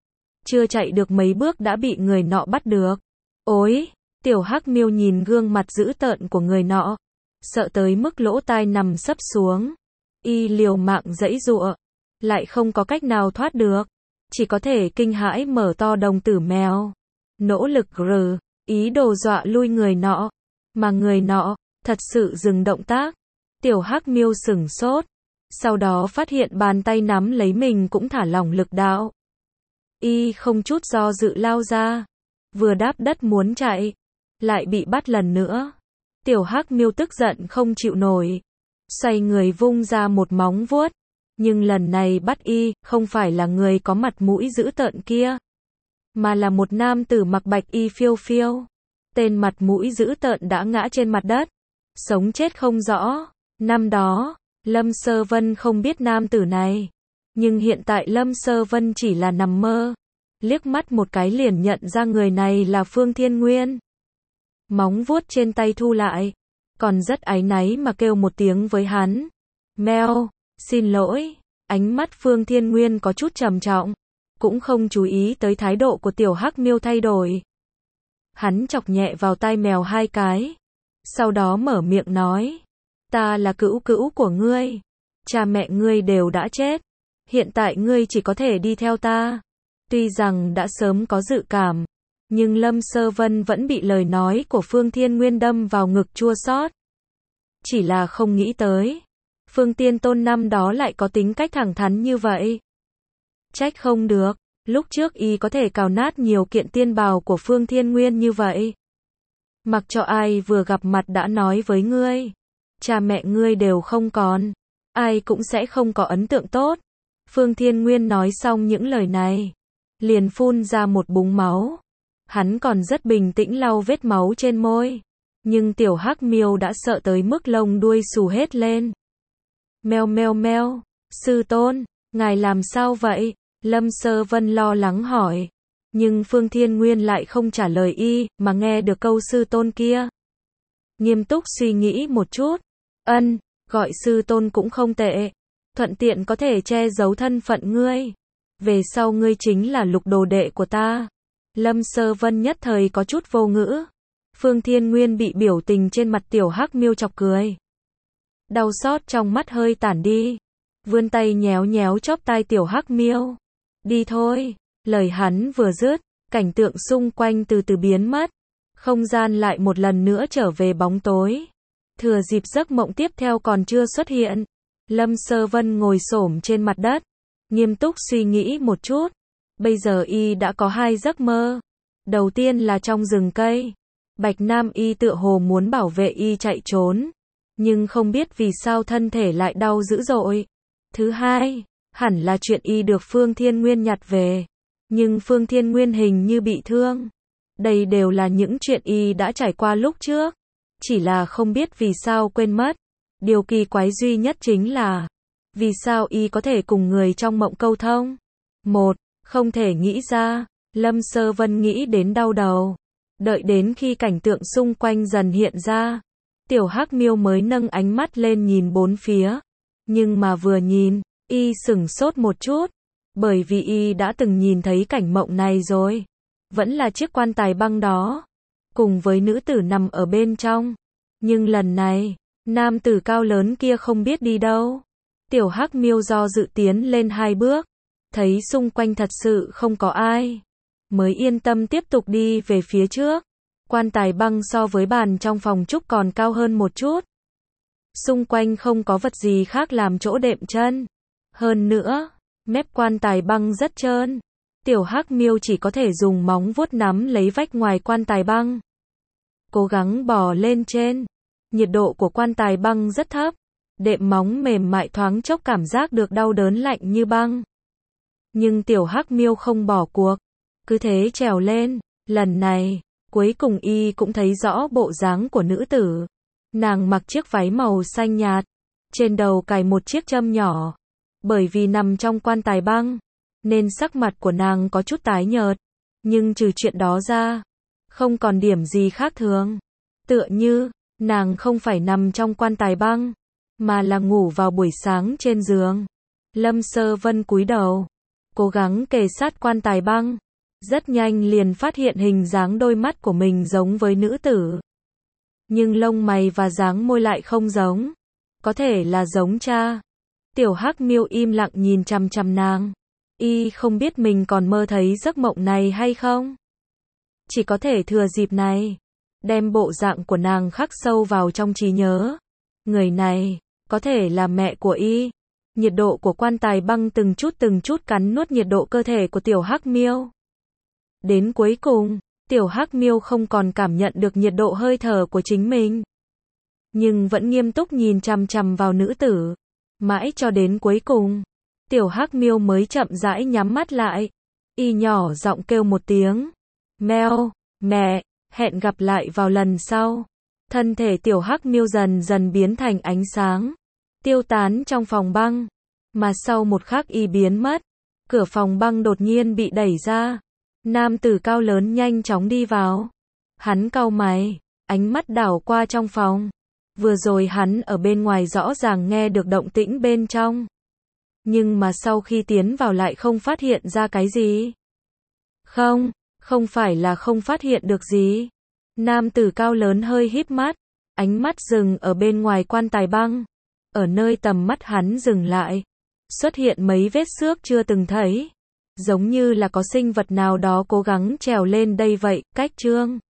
Chưa chạy được mấy bước đã bị người nọ bắt được. Ôi, tiểu hắc miêu nhìn gương mặt dữ tợn của người nọ, sợ tới mức lỗ tai nằm sấp xuống. Y liều mạng giãy giụa, lại không có cách nào thoát được, chỉ có thể kinh hãi mở to đồng tử mèo, nỗ lực ý đồ dọa lui người nọ, mà người nọ thật sự dừng động tác. Tiểu hắc miêu sửng sốt, sau đó phát hiện bàn tay nắm lấy mình cũng thả lỏng lực đạo. Y không chút do dự lao ra, vừa đáp đất muốn chạy, lại bị bắt lần nữa. Tiểu hắc miêu tức giận không chịu nổi, xoay người vung ra một móng vuốt, nhưng lần này bắt y không phải là người có mặt mũi dữ tợn kia, mà là một nam tử mặc bạch y phiêu phiêu. Tên mặt mũi dữ tợn đã ngã trên mặt đất, sống chết không rõ. Năm đó, Lâm Sơ Vân không biết nam tử này, nhưng hiện tại Lâm Sơ Vân chỉ là nằm mơ, liếc mắt một cái liền nhận ra người này là Phương Thiên Nguyên. Móng vuốt trên tay thu lại, còn rất áy náy mà kêu một tiếng với hắn. Meo, xin lỗi. Ánh mắt Phương Thiên Nguyên có chút trầm trọng, cũng không chú ý tới thái độ của tiểu hắc miêu thay đổi. Hắn chọc nhẹ vào tai mèo 2 cái, sau đó mở miệng nói, ta là cữu cữu của ngươi, cha mẹ ngươi đều đã chết, hiện tại ngươi chỉ có thể đi theo ta. Tuy rằng đã sớm có dự cảm, nhưng Lâm Sơ Vân vẫn bị lời nói của Phương Thiên Nguyên đâm vào ngực chua xót. Chỉ là không nghĩ tới, Phương Tiên Tôn năm đó lại có tính cách thẳng thắn như vậy. Trách không được, lúc trước y có thể cào nát nhiều kiện tiên bào của Phương Thiên Nguyên như vậy. Mặc cho ai vừa gặp mặt đã nói với ngươi, cha mẹ ngươi đều không còn, ai cũng sẽ không có ấn tượng tốt. Phương Thiên Nguyên nói xong những lời này, liền phun ra một búng máu. Hắn còn rất bình tĩnh lau vết máu trên môi. Nhưng tiểu hắc miêu đã sợ tới mức lông đuôi xù hết lên. Meo meo meo, sư tôn, ngài làm sao vậy? Lâm Sơ Vân lo lắng hỏi. Nhưng Phương Thiên Nguyên lại không trả lời y, mà nghe được câu sư tôn kia. Nghiêm túc suy nghĩ một chút. Gọi sư tôn cũng không tệ. Thuận tiện có thể che giấu thân phận ngươi. Về sau ngươi chính là Lục đồ đệ của ta. Lâm Sơ Vân nhất thời có chút vô ngữ. Phương Thiên Nguyên bị biểu tình trên mặt tiểu hắc miêu chọc cười. Đau xót trong mắt hơi tản đi. Vươn tay nhéo nhéo chóp tai tiểu hắc miêu. Đi thôi. Lời hắn vừa dứt, cảnh tượng xung quanh từ từ biến mất. Không gian lại một lần nữa trở về bóng tối. Thừa dịp giấc mộng tiếp theo còn chưa xuất hiện. Lâm Sơ Vân ngồi xổm trên mặt đất. Nghiêm túc suy nghĩ một chút. Bây giờ y đã có 2 giấc mơ. Đầu tiên là trong rừng cây. Bạch Nam y tựa hồ muốn bảo vệ y chạy trốn. Nhưng không biết vì sao thân thể lại đau dữ dội. Thứ hai, hẳn là chuyện y được Phương Thiên Nguyên nhặt về. Nhưng Phương Thiên Nguyên hình như bị thương. Đây đều là những chuyện y đã trải qua lúc trước. Chỉ là không biết vì sao quên mất. Điều kỳ quái duy nhất chính là vì sao y có thể cùng người trong mộng câu thông. Không thể nghĩ ra. Lâm Sơ Vân nghĩ đến đau đầu. Đợi đến khi cảnh tượng xung quanh dần hiện ra, tiểu hắc miêu mới nâng ánh mắt lên nhìn bốn phía. Nhưng mà vừa nhìn, y sửng sốt một chút. Bởi vì y đã từng nhìn thấy cảnh mộng này rồi. Vẫn là chiếc quan tài băng đó. Cùng với nữ tử nằm ở bên trong. Nhưng lần này, nam tử cao lớn kia không biết đi đâu. Tiểu hắc miêu do dự tiến lên 2 bước. Thấy xung quanh thật sự không có ai. Mới yên tâm tiếp tục đi về phía trước. Quan tài băng so với bàn trong phòng trúc còn cao hơn một chút. Xung quanh không có vật gì khác làm chỗ đệm chân. Hơn nữa, mép quan tài băng rất trơn. Tiểu hắc miêu chỉ có thể dùng móng vuốt nắm lấy vách ngoài quan tài băng. Cố gắng bò lên trên. Nhiệt độ của quan tài băng rất thấp. Đệm móng mềm mại thoáng chốc cảm giác được đau đớn lạnh như băng. Nhưng tiểu hắc miêu không bỏ cuộc. Cứ thế trèo lên. Lần này, cuối cùng y cũng thấy rõ bộ dáng của nữ tử. Nàng mặc chiếc váy màu xanh nhạt. Trên đầu cài một chiếc châm nhỏ. Bởi vì nằm trong quan tài băng, nên sắc mặt của nàng có chút tái nhợt. Nhưng trừ chuyện đó ra, không còn điểm gì khác thường. Tựa như, nàng không phải nằm trong quan tài băng, mà là ngủ vào buổi sáng trên giường. Lâm Sơ Vân cúi đầu, cố gắng kề sát quan tài băng. Rất nhanh liền phát hiện hình dáng đôi mắt của mình giống với nữ tử. Nhưng lông mày và dáng môi lại không giống. Có thể là giống cha. Tiểu hắc miêu im lặng nhìn chằm chằm nàng. Y không biết mình còn mơ thấy giấc mộng này hay không. Chỉ có thể thừa dịp này, đem bộ dạng của nàng khắc sâu vào trong trí nhớ. Người này, có thể là mẹ của y. Nhiệt độ của quan tài băng từng chút cắn nuốt nhiệt độ cơ thể của tiểu hắc miêu. Đến cuối cùng, tiểu hắc miêu không còn cảm nhận được nhiệt độ hơi thở của chính mình. Nhưng vẫn nghiêm túc nhìn chằm chằm vào nữ tử. Mãi cho đến cuối cùng, tiểu hắc miêu mới chậm rãi nhắm mắt lại. Y nhỏ giọng kêu một tiếng. Meo, mẹ, hẹn gặp lại vào lần sau. Thân thể tiểu hắc miêu dần dần biến thành ánh sáng. Tiêu tán trong phòng băng. Mà sau một khắc y biến mất. Cửa phòng băng đột nhiên bị đẩy ra. Nam tử cao lớn nhanh chóng đi vào. Hắn cau mày, ánh mắt đảo qua trong phòng. Vừa rồi hắn ở bên ngoài rõ ràng nghe được động tĩnh bên trong. Nhưng mà sau khi tiến vào lại không phát hiện ra cái gì. Không phải là không phát hiện được gì. Nam tử cao lớn hơi híp mắt. Ánh mắt dừng ở bên ngoài quan tài băng. Ở nơi tầm mắt hắn dừng lại. Xuất hiện mấy vết xước chưa từng thấy. Giống như là có sinh vật nào đó cố gắng trèo lên đây vậy. Cách chương